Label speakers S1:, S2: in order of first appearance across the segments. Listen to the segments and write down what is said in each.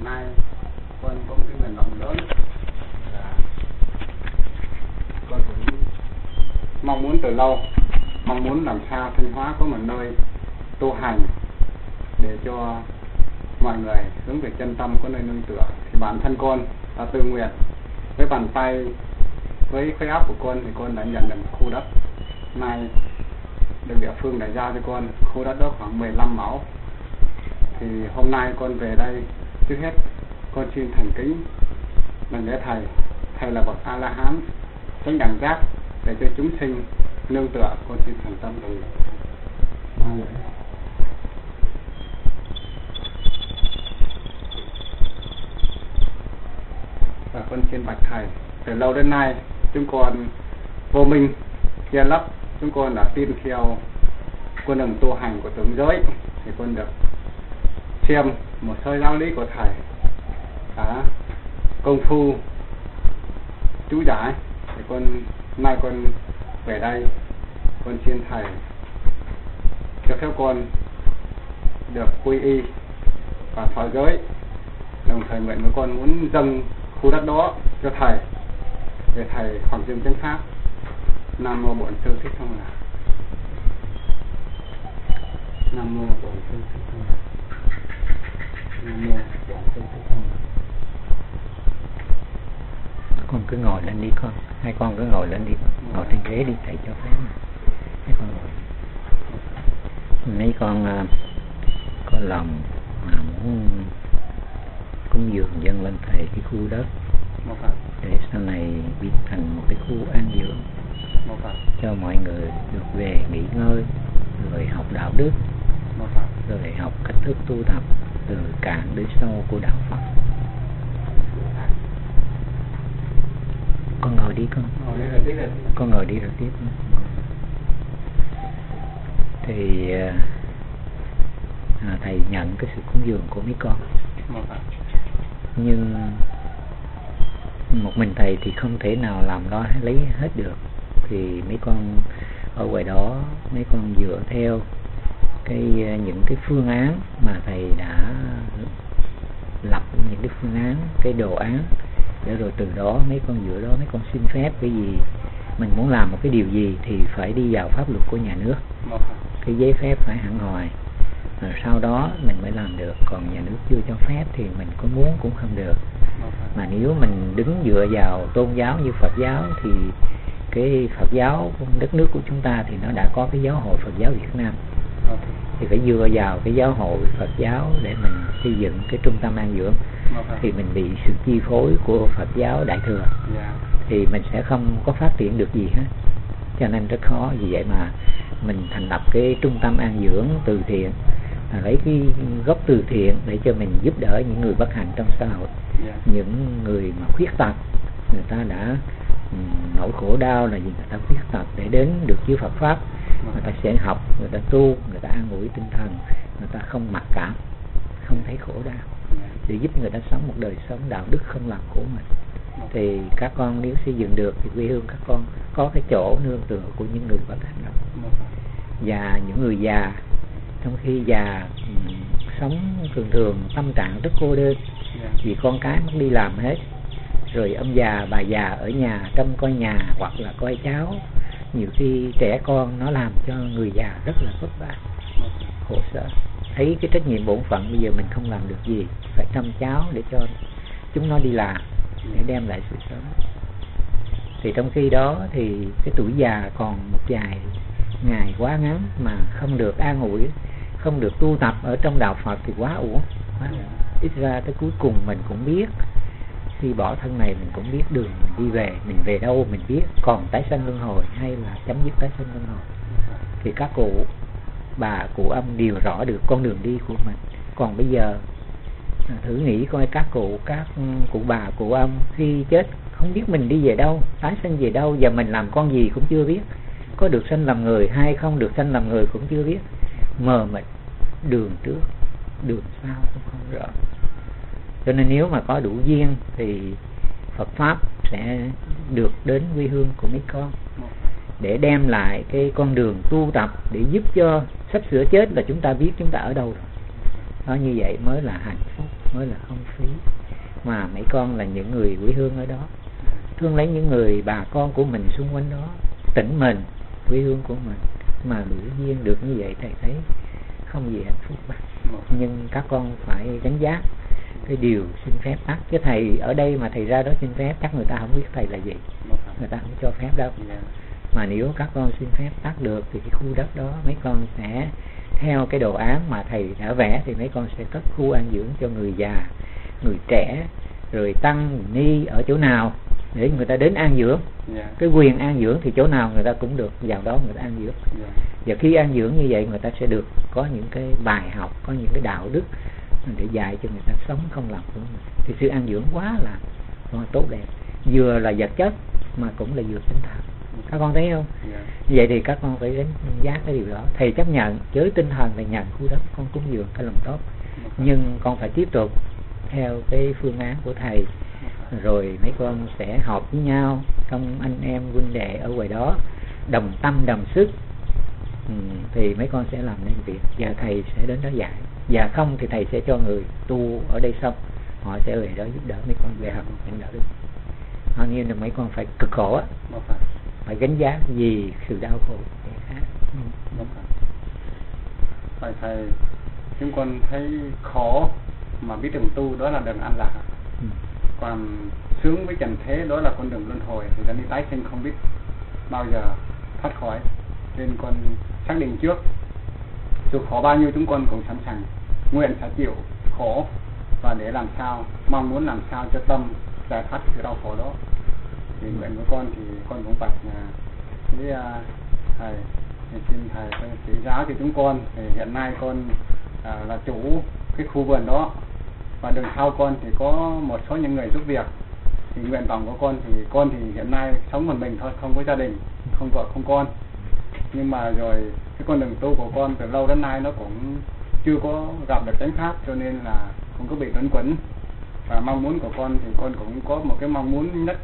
S1: nay con có một cái nguyện vọng lớn là con cũng mong muốn từ lâu, mong muốn làm sao Thanh Hóa có một nơi tu hành để cho mọi người hướng về chân tâm, có nơi nương tựa. Thì bản thân con đã tự nguyện với bàn tay, với khối óc của con, thì con đã nhận được khu đất nay được địa phương đã giao cho con. Khu đất đó khoảng 15 mẫu. Thì hôm nay con về đây, trước hết con xin thành kính đảnh lễ thầy là bậc A La Hán chánh đẳng giác để cho chúng sinh nương tựa. Con xin thành tâm đồng ý. Và con xin bạch thầy, từ lâu đến nay chúng con vô minh che lấp, chúng con đã tin theo con đường tu hành của tưởng giới, thì con được xem một số giáo lý của thầy đã công phu chú giải, thì nay con về đây, con xin thầy cho phép con được quy y và thọ giới, đồng thời nguyện với con muốn dâng khu đất đó cho thầy để thầy hoàng dương chánh pháp. Nam mô Bổn Sư Thích Thông Lạc. Nam mô Bổn Sư Thích Thông Lạc. Nam mô Bổn Sư Thích Thông Lạc.
S2: Con cứ ngồi lên đi con, hai con cứ ngồi lên đi con. Ngồi trên ghế đi, thầy cho phép. Hai con ngồi. Mấy con có lòng mà muốn cúng dường dâng lên thầy cái khu đất để sau này biến thành một cái khu an dưỡng cho mọi người được về nghỉ ngơi, rồi học đạo đức, rồi học cách thức tu tập từ cạn đến sâu của đạo Phật. Con ngồi đi con. Con ngồi đi rồi tiếp. Thì thầy nhận cái sự cúng dường của mấy con. Nhưng một mình thầy thì không thể nào làm đó lấy hết được. Thì mấy con ở ngoài đó, mấy con dựa theo những cái phương án mà thầy đã lập, những cái phương án, cái đồ án, để rồi từ đó mấy con dựa đó mấy con xin phép. Cái gì mình muốn làm một cái điều gì thì phải đi vào pháp luật của nhà nước, cái giấy phép phải hẳn hoài, rồi sau đó mình mới làm được. Còn nhà nước chưa cho phép thì mình có muốn cũng không được. Mà nếu mình đứng dựa vào tôn giáo như Phật giáo thì cái Phật giáo đất nước của chúng ta thì nó đã có cái giáo hội Phật giáo Việt Nam, thì phải dựa vào cái giáo hội Phật giáo để mình xây dựng cái trung tâm an dưỡng. Thì mình bị sự chi phối của Phật giáo Đại Thừa, thì mình sẽ không có phát triển được gì hết, cho nên rất khó. Vì vậy mà mình thành lập cái trung tâm an dưỡng từ thiện, lấy cái gốc từ thiện để cho mình giúp đỡ những người bất hạnh trong xã hội, những người mà khuyết tật, người ta đã nỗi khổ đau là gì, người ta khuyết tật để đến được với Phật pháp, người ta sẽ học, người ta tu, người ta an ủi tinh thần, người ta không mặc cảm, không thấy khổ đau, để giúp người ta sống một đời sống đạo đức không làm khổ mình. Thì các con nếu xây dựng được thì quê hương các con có cái chỗ nương tựa của những người bất hạnh đó. Và những người già, trong khi già sống thường tâm trạng rất cô đơn, vì con cái mất đi làm hết, rồi ông già bà già ở nhà trông coi nhà hoặc là coi cháu. Nhiều khi trẻ con nó làm cho người già rất là vất vả, khổ sở, thấy cái trách nhiệm bổn phận bây giờ mình không làm được gì, phải chăm cháu để cho chúng nó đi làm để đem lại sự sống. Thì trong khi đó thì cái tuổi già còn một vài ngày quá ngắn mà không được an ủi, không được tu tập ở trong đạo Phật thì quá uổng. Ít ra tới cuối cùng mình cũng biết, khi bỏ thân này mình cũng biết đường mình đi về, mình về đâu mình biết, còn tái sanh luân hồi hay là chấm dứt tái sanh luân hồi. Thì các cụ bà cụ âm đều rõ được con đường đi của mình. Còn bây giờ thử nghĩ coi, các cụ bà cụ âm khi chết không biết mình đi về đâu, tái sanh về đâu, và mình làm con gì cũng chưa biết, có được sanh làm người hay không được sanh làm người cũng chưa biết, mờ mịt, đường trước đường sau cũng không rõ. Cho nên nếu mà có đủ duyên thì Phật pháp sẽ được đến quê hương của mấy con, để đem lại cái con đường tu tập, để giúp cho sắp sửa chết là chúng ta biết chúng ta ở đâu rồi. Đó, như vậy mới là hạnh phúc. mới là không phí. Mà mấy con là những người quê hương ở đó, thương lấy những người bà con của mình xung quanh đó, tỉnh mình, quê hương của mình, mà bữa duyên được như vậy thầy thấy không gì hạnh phúc bằng. Nhưng các con phải đánh giá cái điều xin phép tắc, chứ thầy ở đây mà thầy ra đó xin phép chắc người ta không biết thầy là gì, người ta không cho phép đâu. Mà nếu các con xin phép tắc được thì cái khu đất đó mấy con sẽ theo cái đồ án mà thầy đã vẽ, thì mấy con sẽ cất khu an dưỡng cho người già, người trẻ, rồi tăng ni ở chỗ nào để người ta đến an dưỡng. Cái quyền an dưỡng thì chỗ nào người ta cũng được vào đó người ta an dưỡng. Và khi an dưỡng như vậy người ta sẽ được có những cái bài học, có những cái đạo đức để dạy cho người ta sống không làm của mình. Thì sự an dưỡng quá là tốt đẹp, vừa là vật chất mà cũng là vừa tinh thần. Các con thấy không? Như vậy thì các con phải đánh giá cái điều đó. Thầy chấp nhận với tinh thần là nhận khu đất con cúng dường cái lòng tốt, nhưng con phải tiếp tục theo cái phương án của thầy. Rồi mấy con sẽ họp với nhau trong anh em huynh đệ ở ngoài đó, đồng tâm đồng sức, thì mấy con sẽ làm nên việc. Và thầy sẽ đến đó dạy, và không thì thầy sẽ cho người tu ở đây xong họ sẽ về đó giúp đỡ mấy con về học những đạo đức. Hầu như là mấy con phải cực khổ á, phải gánh giá vì sự đau khổ để khác.
S1: Phải thầy, chúng con thấy khổ mà biết đường tu đó là đường an lạc. Còn sướng với trần thế đó là con đường luân hồi, thì ta đi tái sinh không biết bao giờ thoát khỏi. Nên con xác định trước, dù khổ bao nhiêu chúng con cũng sẵn sàng nguyện sẽ chịu khổ, và để làm sao, mong muốn làm sao cho tâm giải thoát sự đau khổ đó. Thì nguyện của con thì con cũng bạch với thầy, thì xin thầy chỉ giáo cho chúng con. Thì hiện nay con là chủ cái khu vườn đó, và đường sau con thì có một số những người giúp việc. Thì nguyện vọng của con thì hiện nay sống một mình thôi, không có gia đình, không vợ không con. Nhưng mà rồi cái con đường tu của con từ lâu đến nay nó cũng chưa có gặp được chánh pháp, cho nên là không có bị luẩn quẩn. Và mong muốn của con thì con cũng có một cái mong muốn nhất,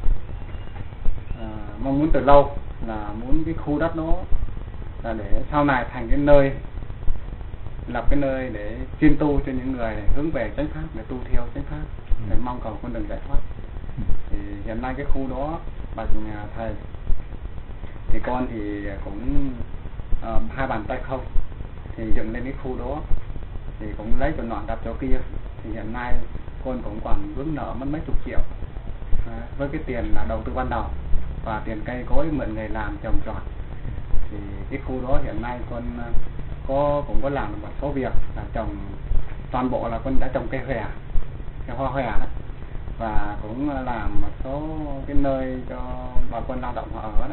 S1: mong muốn từ lâu là muốn cái khu đất đó là để sau này thành cái nơi, lập cái nơi để chuyên tu cho những người hướng về chánh pháp, để tu theo chánh pháp, để mong cầu con đường giải thoát. Thì hiện nay cái khu đó bạch thầy, thì con thì cũng hai bàn tay không thì dựng lên cái khu đó, thì cũng lấy chỗ nọ đặt chỗ kia. Thì hiện nay con cũng còn vướng nợ mất mấy chục triệu với cái tiền là đầu tư ban đầu và tiền cây cối mượn người làm trồng trọt. Thì cái khu đó hiện nay con cũng có làm một số việc là trồng, toàn bộ là con đã trồng cây hòe, cây hoa hòe đó, và cũng làm một số cái nơi cho bà con lao động họ ở đó.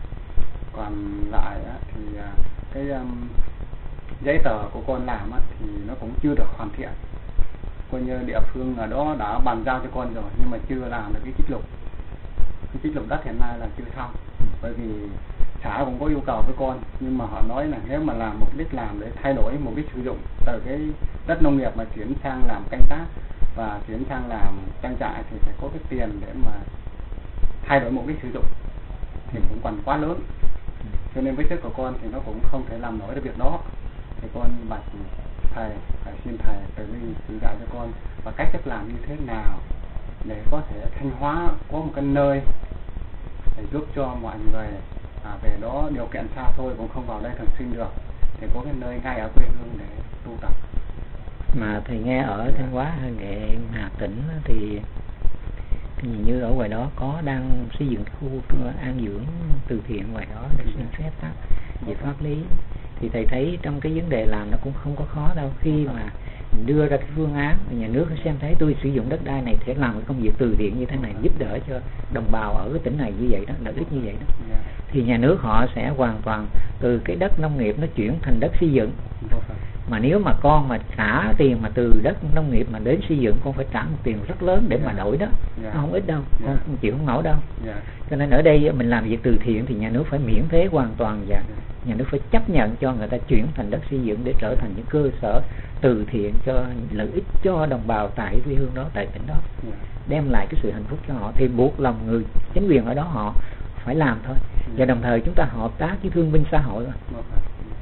S1: Còn lại thì cái giấy tờ của con làm thì nó cũng chưa được hoàn thiện, coi như địa phương ở đó đã bàn giao cho con rồi, nhưng mà chưa làm được cái trích lục đất hiện nay là chưa xong. Bởi vì xã cũng có yêu cầu với con, nhưng mà họ nói là nếu mà làm mục đích làm để thay đổi mục đích sử dụng từ cái đất nông nghiệp mà chuyển sang làm canh tác và chuyển sang làm trang trại thì phải có cái tiền để mà thay đổi mục đích sử dụng, thì cũng còn quá lớn. Cho nên với sức của con thì nó cũng không thể làm nổi được việc đó. Thì con bạch thầy, phải xin thầy từ bi chỉ dạy cho con và cách làm như thế nào để có thể Thanh Hóa có một cái nơi để giúp cho mọi người về đó điều kiện xa xôi cũng không vào đây thường xuyên được, thì có cái nơi ngay ở quê hương để tu tập.
S2: Mà thầy nghe ở Thanh Hóa Nghệ Hà Tĩnh thì hình như ở ngoài đó có đang xây dựng khu an dưỡng từ thiện ngoài đó để xin phép tắc về pháp lý. Thì thầy thấy trong cái vấn đề làm nó cũng không có khó đâu, khi mà đưa ra cái phương án, nhà nước xem thấy tôi sử dụng đất đai này để làm cái công việc từ thiện như thế này, giúp đỡ cho đồng bào ở cái tỉnh này như vậy đó, lợi ích như vậy đó, thì nhà nước họ sẽ hoàn toàn từ cái đất nông nghiệp nó chuyển thành đất xây dựng. Mà nếu mà con mà trả tiền mà từ đất nông nghiệp mà đến xây dựng, con phải trả một tiền rất lớn để mà đổi đó, nó không ít đâu, con không chịu không nổi đâu. Cho nên ở đây mình làm việc từ thiện thì nhà nước phải miễn thuế hoàn toàn, và nhà nước phải chấp nhận cho người ta chuyển thành đất xây dựng để trở thành những cơ sở từ thiện cho lợi ích cho đồng bào tại quê hương đó, tại tỉnh đó, đem lại cái sự hạnh phúc cho họ. Thì buộc lòng người chính quyền ở đó họ phải làm thôi. Và đồng thời chúng ta hợp tác với thương binh xã hội.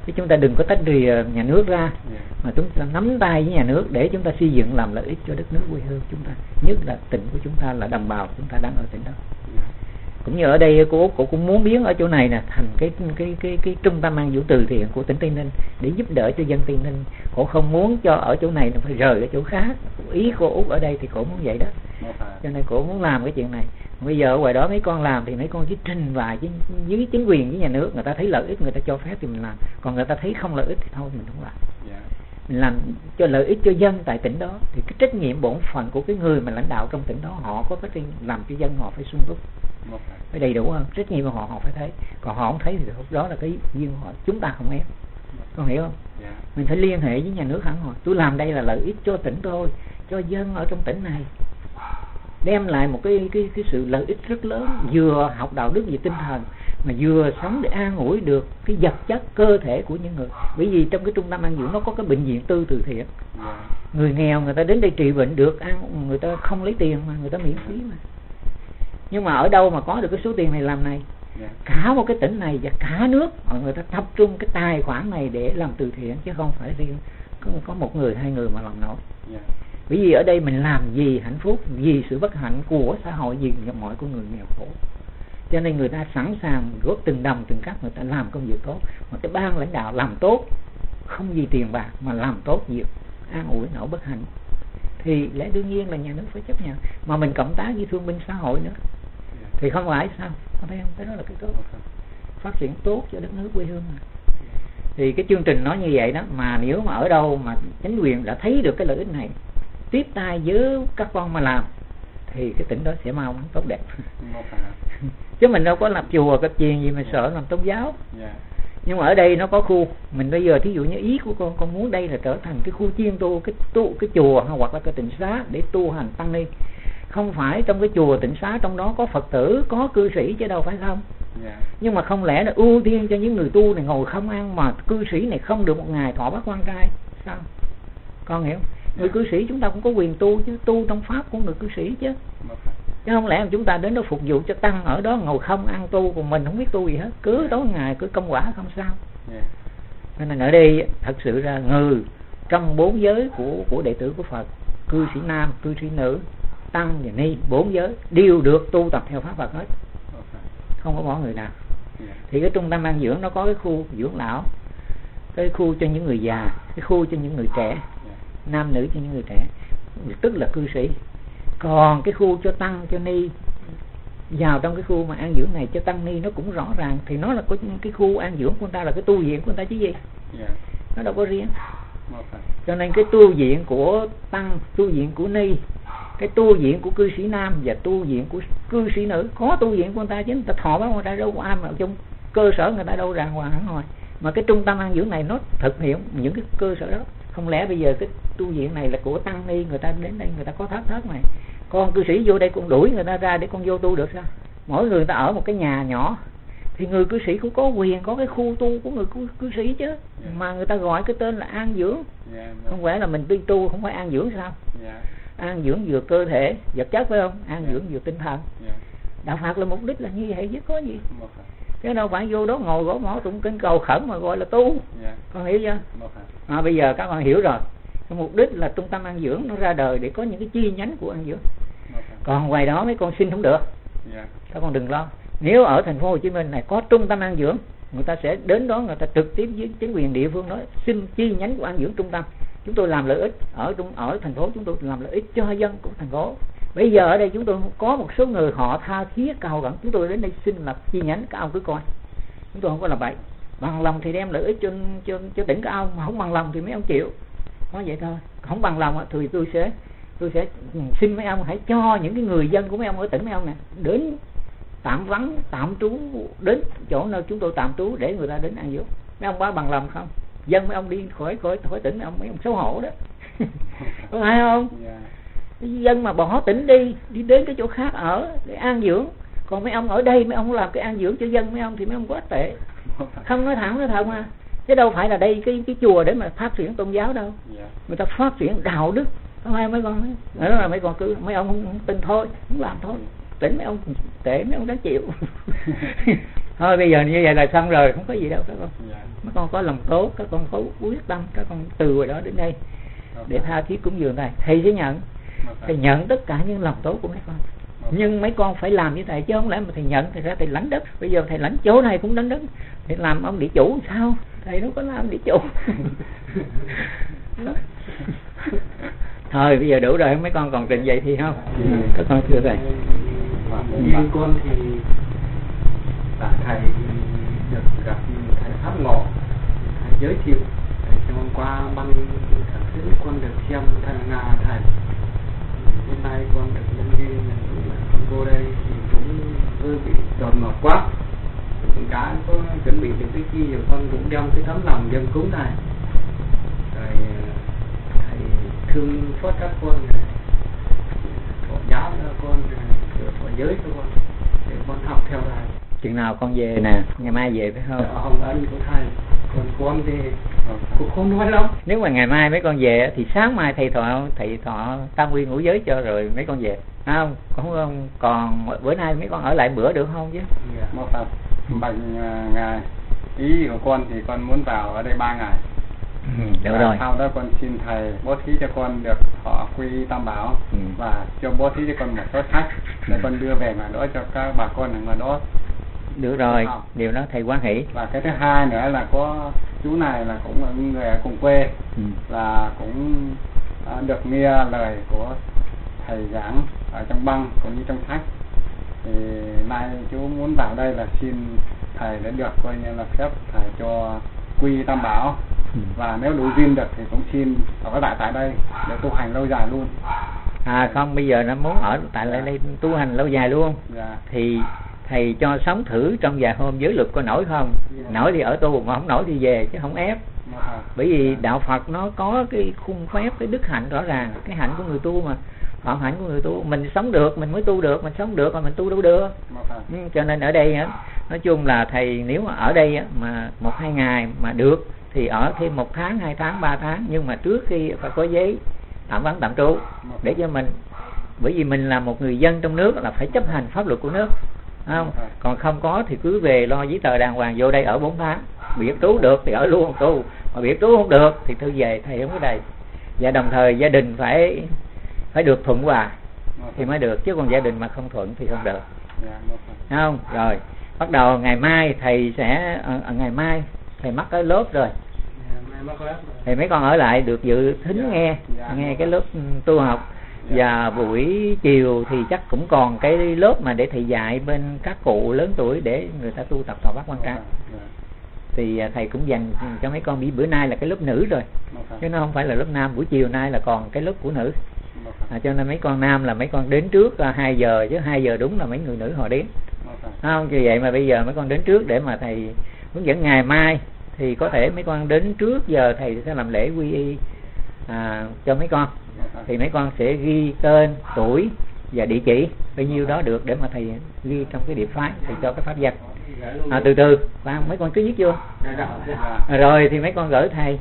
S2: chứ chúng ta đừng có tách rìa nhà nước ra, mà chúng ta nắm tay với nhà nước để chúng ta xây dựng làm lợi ích cho đất nước quê hương chúng ta, nhất là tỉnh của chúng ta, là đồng bào chúng ta đang ở tỉnh đó. Cũng như ở đây cô cũng muốn biến ở chỗ này nè thành cái trung tâm an dưỡng từ thiện của tỉnh Tây Ninh để giúp đỡ cho dân Tây Ninh. Cô không muốn cho ở chỗ này nó phải rời ở chỗ khác. Ý cô Út ở đây thì cô muốn vậy đó, cho nên cô muốn làm cái chuyện này. Bây giờ ở ngoài đó mấy con làm thì mấy con chỉ trình bày với chính quyền với nhà nước, người ta thấy lợi ích người ta cho phép thì mình làm, còn người ta thấy không lợi ích thì thôi mình không làm. Mình làm cho lợi ích cho dân tại tỉnh đó thì cái trách nhiệm bổn phận của cái người mà lãnh đạo trong tỉnh đó, họ có trách nhiệm làm cho dân họ phải sung túc, phải đầy đủ không? Trách nhiệm của họ phải thấy, còn họ không thấy thì đó là cái duyên của họ, chúng ta không ép. Con hiểu không? Mình phải liên hệ với nhà nước hẳn rồi. Tôi làm đây là lợi ích cho tỉnh tôi, cho dân ở trong tỉnh này, đem lại một cái sự lợi ích rất lớn, vừa học đạo đức về tinh thần mà vừa sống để an ủi được cái vật chất cơ thể của những người. Bởi vì trong cái trung tâm an dưỡng nó có cái bệnh viện tư từ thiện, người nghèo người ta đến đây trị bệnh được, người ta không lấy tiền mà người ta miễn phí mà. Nhưng mà ở đâu mà có được cái số tiền này làm này? Cả một cái tỉnh này và cả nước người ta tập trung cái tài khoản này để làm từ thiện, chứ không phải riêng có một người hai người mà làm nổi. Bởi vì ở đây mình làm vì hạnh phúc, vì sự bất hạnh của xã hội, vì mọi con người nghèo khổ, cho nên người ta sẵn sàng góp từng đồng từng cắc, người ta làm công việc tốt. Mà cái ban lãnh đạo làm tốt không vì tiền bạc mà làm tốt việc an ủi nỗi bất hạnh thì lẽ đương nhiên là nhà nước phải chấp nhận. Mà mình cộng tác với thương binh xã hội nữa thì không phải sao? Không thấy không? Cái đó là cái tốt, phát triển tốt cho đất nước quê hương mà. Thì cái chương trình nói như vậy đó, mà nếu mà ở đâu mà chính quyền đã thấy được cái lợi ích này, tiếp tay với các con mà làm thì cái tỉnh đó sẽ mau tốt đẹp. Chứ mình đâu có làm chùa cái chiền gì mà sợ làm tôn giáo. Nhưng mà ở đây nó có khu, mình bây giờ thí dụ như ý của con muốn đây là trở thành cái khu chuyên tu, cái chùa hoặc là cái tịnh xá để tu hành tăng ni. Không phải trong cái chùa tịnh xá trong đó có Phật tử, có cư sĩ chứ đâu phải không. Nhưng mà không lẽ là ưu tiên cho những người tu này ngồi không ăn mà cư sĩ này không được một ngày thọ bát quan trai sao? Con hiểu? Người cư sĩ chúng ta cũng có quyền tu chứ, tu trong pháp của người cư sĩ chứ. Chứ không lẽ chúng ta đến đó phục vụ cho tăng ở đó ngồi không ăn tu, còn mình không biết tu gì hết, cứ tối ngày cứ công quả không sao. Nên ở đây thật sự ra người trong 4 giới của đệ tử của Phật, cư sĩ nam, cư sĩ nữ, tăng và ni, 4 giới đều được tu tập theo pháp Phật hết, không có bỏ người nào. Thì cái trung tâm an dưỡng nó có cái khu dưỡng lão, cái khu cho những người già, cái khu cho những người trẻ, nam nữ cho những người trẻ, tức là cư sĩ. Còn cái khu cho tăng cho ni, vào trong cái khu mà an dưỡng này cho tăng ni nó cũng rõ ràng, thì nó là cái khu an dưỡng của người ta, là cái tu viện của người ta chứ gì. Nó đâu có riêng. Cho nên cái tu viện của tăng, tu viện của ni, cái tu viện của cư sĩ nam và tu viện của cư sĩ nữ, có tu viện của người ta chứ, người ta thọ bát quan trai đâu có ai mà trong cơ sở người ta đâu ràng hoàng hẳn hồi. Mà cái trung tâm an dưỡng này nó thực hiện những cái cơ sở đó. Không lẽ bây giờ cái tu viện này là của tăng ni, người ta đến đây người ta có thất này, con cư sĩ vô đây con đuổi người ta ra để con vô tu được sao? Mỗi người ta ở một cái nhà nhỏ thì người cư sĩ cũng có quyền có cái khu tu của người cư sĩ chứ. Mà người ta gọi cái tên là an dưỡng. Không phải là mình đi tu không phải an dưỡng sao? An dưỡng vừa cơ thể vật chất phải không? An dưỡng vừa tinh thần. Đạo Phật là mục đích là như vậy chứ có gì. Chứ đâu phải vô đó ngồi gõ mõ tụng kinh cầu khẩn mà gọi là tu. Con hiểu chưa? Bây giờ các bạn hiểu rồi. Cái mục đích là trung tâm an dưỡng nó ra đời để có những cái chi nhánh của an dưỡng. Còn ngoài đó mấy con xin không được. Các con đừng lo. Nếu ở thành phố Hồ Chí Minh này có trung tâm an dưỡng, người ta sẽ đến đó, người ta trực tiếp với chính quyền địa phương đó xin chi nhánh của an dưỡng trung tâm. Chúng tôi làm lợi ích ở thành phố, chúng tôi làm lợi ích cho dân của thành phố. Bây giờ ở đây chúng tôi có một số người họ tha thiết cầu khẩn, chúng tôi đến đây xin lập chi nhánh, các ông cứ coi. Chúng tôi không có làm vậy. Bằng lòng thì đem lợi ích cho tỉnh các ông, mà không bằng lòng thì mấy ông chịu. Nói vậy thôi. Không bằng lòng thì tôi sẽ xin mấy ông hãy cho những cái người dân của mấy ông ở tỉnh mấy ông nè đến tạm vắng, tạm trú, đến chỗ nơi chúng tôi tạm trú để người ta đến an dưỡng. Mấy ông có bằng lòng không? Dân mấy ông đi khỏi tỉnh mấy ông xấu hổ đó. Có phải không? Dân mà bỏ tỉnh đi đến cái chỗ khác ở để an dưỡng, còn mấy ông ở đây mấy ông làm cái an dưỡng cho dân mấy ông thì mấy ông quá tệ. Không nói thẳng nói thật mà. Chứ đâu phải là đây cái chùa để mà phát triển tôn giáo đâu. Người ta phát triển đạo đức. Không ai mấy con đó là mấy con cứ mấy ông không tin thôi, không làm thôi. Tỉnh mấy ông tệ, mấy ông đáng chịu. Thôi bây giờ như vậy là xong rồi, không có gì đâu các con.
S1: Dạ.
S2: Mấy con có lòng tốt, các con có quyết tâm, các con từ hồi đó đến đây để tha thiết cúng dường thầy. Thầy sẽ nhận, thầy nhận tất cả những lòng tốt của mấy con. Nhưng mấy con phải làm như thầy, chứ không lẽ mà thầy nhận thì ra thầy lãnh đất. Bây giờ thầy lãnh chỗ này cũng lãnh đất, thầy làm ông địa chủ sao? Thầy đâu có làm địa chủ. Thôi bây giờ đủ rồi, mấy con còn trình vậy thì không? Các con thưa thầy.
S1: Riêng con thì đã thầy được gặp thầy Pháp Ngộ, thầy giới thiệu. Thầy hôm qua băng thằng thứ con được xem thầy. Hôm nay con được nhân duyên con vô đây thì cũng hơi bị đột ngột quá. Cũng đã có chuẩn bị được cái chi rồi, con cũng đem cái tấm lòng dân cúng thầy. Rồi thầy thương xót các con, thọ giáo cho con, thọ giới cho con để con học theo thầy.
S2: Chừng nào con về nè, ngày mai về phải không?
S1: Hồng ân của thầy. Còn con thì cũng không nói lắm.
S2: Nếu mà ngày mai mấy con về thì sáng mai thầy thọ tam quy ngũ giới cho rồi mấy con về, không? Còn bữa nay mấy con ở lại bữa được không chứ?
S1: Một phần bằng ngày ý của con thì con muốn vào ở đây 3 ngày.
S2: Được rồi.
S1: Sau đó con xin thầy bố thí cho con được thọ quy tam bảo và cho bố thí cho con một số khách để con đưa về ngoài đó cho các bà con ở ngoài đó.
S2: Được rồi, điều đó thầy hoan hỷ.
S1: Và cái thứ hai nữa là có chú này là cũng là người ở cùng quê, là cũng được nghe lời của thầy giảng ở trong băng cũng như trong sách. Thì nay chú muốn vào đây là xin thầy để được coi như là phép thầy cho quy tam bảo. Và nếu đủ duyên được thì cũng xin ở lại tại đây để tu hành lâu dài luôn.
S2: Không, bây giờ nó muốn ở tại lại đây tu hành lâu dài luôn. Thì thầy cho sống thử trong vài hôm giới luật có nổi không? Nổi thì ở tu, mà không nổi thì về, chứ không ép. Bởi vì đạo Phật nó có cái khung phép, cái đức hạnh rõ ràng. Cái hạnh của người tu mà, phạm hạnh của người tu. Mình sống được mình mới tu được, mình sống được mà mình tu đâu được. Cho nên ở đây nói chung là thầy nếu mà ở đây mà 1-2 ngày mà được thì ở thêm 1 tháng, 2 tháng, 3 tháng. Nhưng mà trước khi phải có giấy tạm vắng tạm trú để cho mình, bởi vì mình là một người dân trong nước là phải chấp hành pháp luật của nước, không? Còn không có thì cứ về lo giấy tờ đàng hoàng, vô đây ở 4 tháng. Biệt trú được thì ở luôn tu, mà biệt trú không được thì thư về, thầy không có đầy. Và đồng thời gia đình phải được thuận hòa thì mới được, chứ còn gia đình mà không thuận thì không được, không? Rồi bắt đầu ngày mai thầy sẽ ngày mai thầy mắc cái lớp rồi thì mấy con ở lại được dự thính nghe cái lớp tu học. Và buổi chiều thì chắc cũng còn cái lớp mà để thầy dạy bên các cụ lớn tuổi để người ta tu tập thọ bát quan trai. Thì thầy cũng dành cho mấy con, bữa nay là cái lớp nữ rồi, chứ nó không phải là lớp nam. Buổi chiều nay là còn cái lớp của nữ. Cho nên mấy con nam là mấy con đến trước 2 giờ, chứ 2 giờ đúng là mấy người nữ họ đến. Không, vì vậy mà bây giờ mấy con đến trước để mà thầy hướng dẫn. Ngày mai thì có thể mấy con đến trước giờ thầy sẽ làm lễ quy y cho mấy con. Thì mấy con sẽ ghi tên, tuổi và địa chỉ bao nhiêu đó được để mà thầy ghi trong cái địa phái, thầy cho cái pháp danh. Từ từ mấy con cứ viết vô rồi thì mấy con gửi thầy.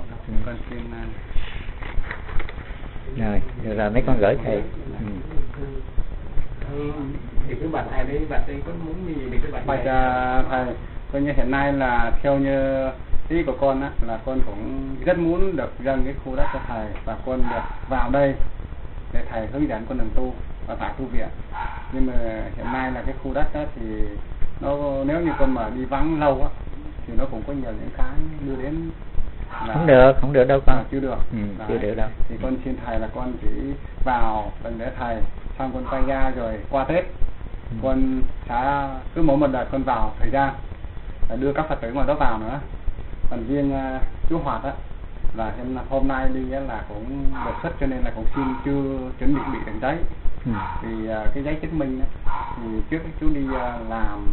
S2: Rồi được rồi, mấy con gửi thầy.
S1: Thì cứ bạn thầy đấy, bạn ấy có muốn gì thì cứ bạn thầy. Coi như hiện nay là theo như ý của con á, là con cũng rất muốn được dâng cái khu đất cho thầy, và con được vào đây để thầy hướng dẫn con đường tu ở tại tu viện. Nhưng mà hiện nay là cái khu đất đó thì nó, nếu như con mà đi vắng lâu á thì nó cũng có nhiều những cái đưa đến là
S2: không được đâu con.
S1: Chưa được.
S2: Chưa được đâu.
S1: Thì con xin thầy là con chỉ vào đừng để thầy, xong con quay ra rồi qua Tết con sẽ cứ mỗi một đợt con vào thời gian đưa các Phật tử ngoài đó vào nữa. Còn riêng chú Hoạt á là hôm nay đi là cũng đột xuất, cho nên là cũng xin chưa chuẩn bị được giấy. Thì cái giấy chứng minh á, thì trước chú đi làm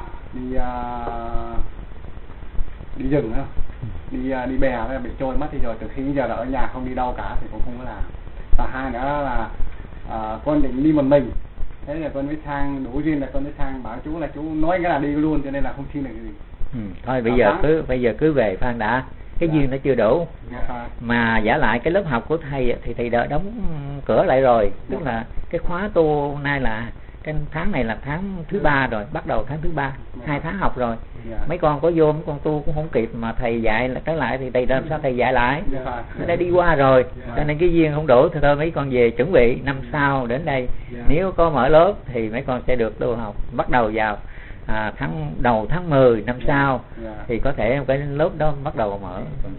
S1: đi rừng á, đi bè đó, bị trôi mất thì rồi từ khi giờ là ở nhà không đi đâu cả thì cũng không có làm. Và hai nữa là con định đi một mình, thế là con mới sang đủ duyên là con mới sang bảo chú là chú nói cái là đi luôn, cho nên là không xin được gì.
S2: Thôi bây giờ cứ về Phan đã, cái duyên nó chưa đủ. Mà giả lại cái lớp học của thầy thì thầy đã đóng cửa lại rồi, tức là cái khóa tu nay là cái tháng này là tháng thứ 3 rồi, bắt đầu tháng thứ 3, 2 tháng học rồi. Mấy con có vô, mấy con tu cũng không kịp, mà thầy dạy là tới lại thì thầy làm sao thầy dạy lại, đã đi qua rồi, cho nên cái duyên không đủ thì thôi mấy con về chuẩn bị năm sau đến đây. Nếu có mở lớp thì mấy con sẽ được tu học, bắt đầu vào đầu tháng 10 năm sau thì có thể cái lớp đó bắt đầu mở.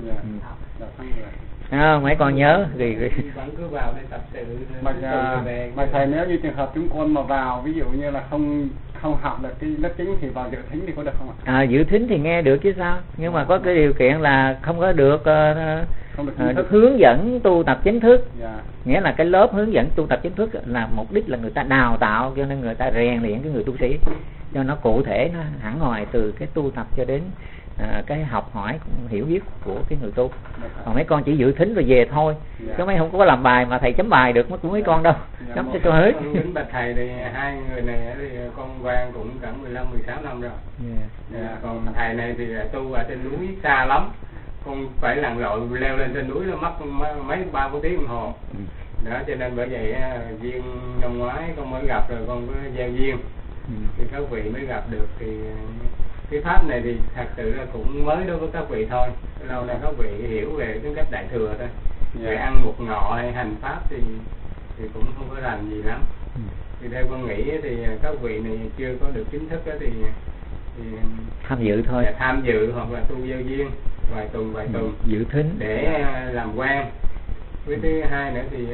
S2: Mấy con nhớ thì
S3: vẫn cứ vào để tập sự.
S1: Mà thầy nếu như trường hợp chúng con mà vào ví dụ như là không học được cái lớp chính thì vào dự thính thì có được không ạ?
S2: Dự thính thì nghe được chứ sao, nhưng mà có cái điều kiện là không có được hướng dẫn tu tập chính thức. Nghĩa là cái lớp hướng dẫn tu tập chính thức là mục đích là người ta đào tạo cho nên người ta rèn luyện cái người tu sĩ cho nó cụ thể, nó hẳn ngoài từ cái tu tập cho đến cái học hỏi hiểu biết của cái người tu. Còn mấy con chỉ dự thính rồi về thôi, chứ mấy không có làm bài mà thầy chấm bài được mấy con đâu, chấm cho hết.
S3: Kính bạch thầy thì hai người này thì con Quang cũng cả 15-16 năm rồi. Còn thầy này thì tu ở trên núi xa lắm, con phải lặn lội leo lên trên núi nó mất mấy 3-4 tiếng đồng hồ. Đó cho nên bởi vậy duyên năm ngoái con mới gặp rồi con có gieo duyên thì các vị mới gặp được. Thì cái pháp này thì thật sự là cũng mới đối với các vị thôi, lâu nay các vị hiểu về cái cách đại thừa thôi. Về ăn một ngọ hay hành pháp thì cũng không có làm gì lắm. Thì theo con nghĩ thì các vị này chưa có được chính thức đó thì
S2: tham dự thôi,
S3: tham dự hoặc là tu gieo duyên vài tuần
S2: dự thính
S3: để làm quen. Với thứ hai nữa thì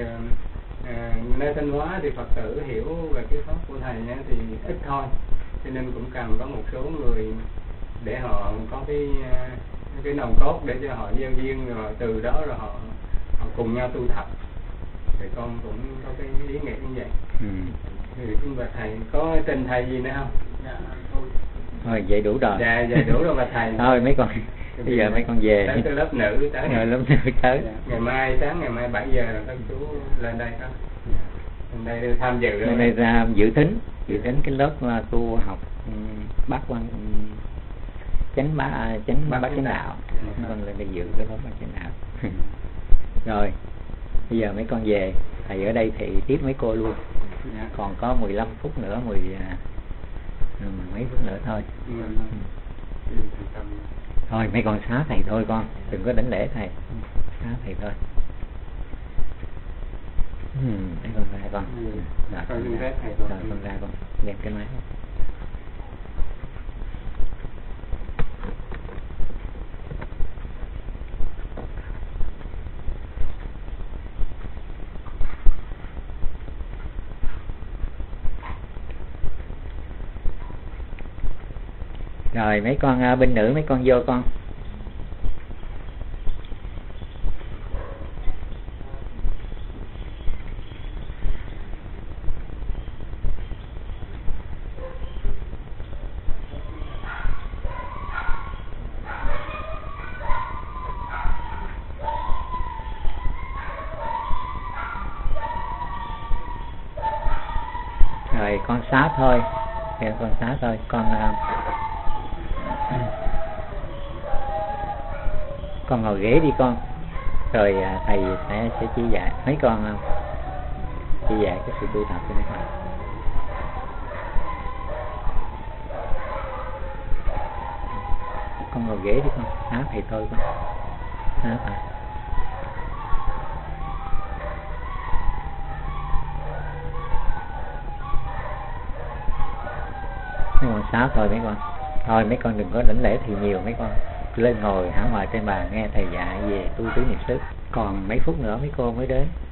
S3: nơi Thanh Hóa thì Phật tử hiểu về cái pháp của thầy thì ít thôi, cho nên cũng cần có một số người để họ có cái nòng cốt để cho họ gieo duyên, rồi từ đó rồi họ cùng nhau tu tập. Thì con cũng có cái ý nghĩa như vậy. Thì xin bà thầy có trình thầy gì nữa không?
S2: Thôi vậy đủ rồi.
S3: Dạ đủ rồi bà thầy.
S2: Thôi mấy con bây giờ mấy con về
S3: tới lớp nữ tới.
S2: Rồi lớp nữ tới.
S3: Ngày mai 7 giờ là các chú lên đây đó. Lên đây tham dự.
S2: Lên đây ra dự thính cái lớp tu học bát quan chánh bát chánh đạo. Con lên đây dự cái lớp bát chánh đạo. Rồi bây giờ mấy con về, thầy ở đây thì tiếp mấy cô luôn. Còn có 15 phút nữa, mấy phút nữa thôi. Thôi mấy con xá thầy thôi con, đừng có đánh lễ thầy, xá thầy thôi. Mấy con ra con. Rồi con ra con, đem cái máy. Rồi mấy con bên nữ mấy con vô con. Rồi con xá thôi, con xá thôi, con ngồi ghế đi con, rồi thầy sẽ chỉ dạy mấy con, chỉ dạy cái sự tu tập cho mấy con. Con ngồi ghế đi con, xá thầy thôi con, xá thầy. Mấy con xá thôi mấy con. Thôi mấy con đừng có đảnh lễ thì nhiều, mấy con lên ngồi hẳn ngoài trên bàn nghe thầy dạy về tu tứ niệm xứ. Còn mấy phút nữa mấy cô mới đến.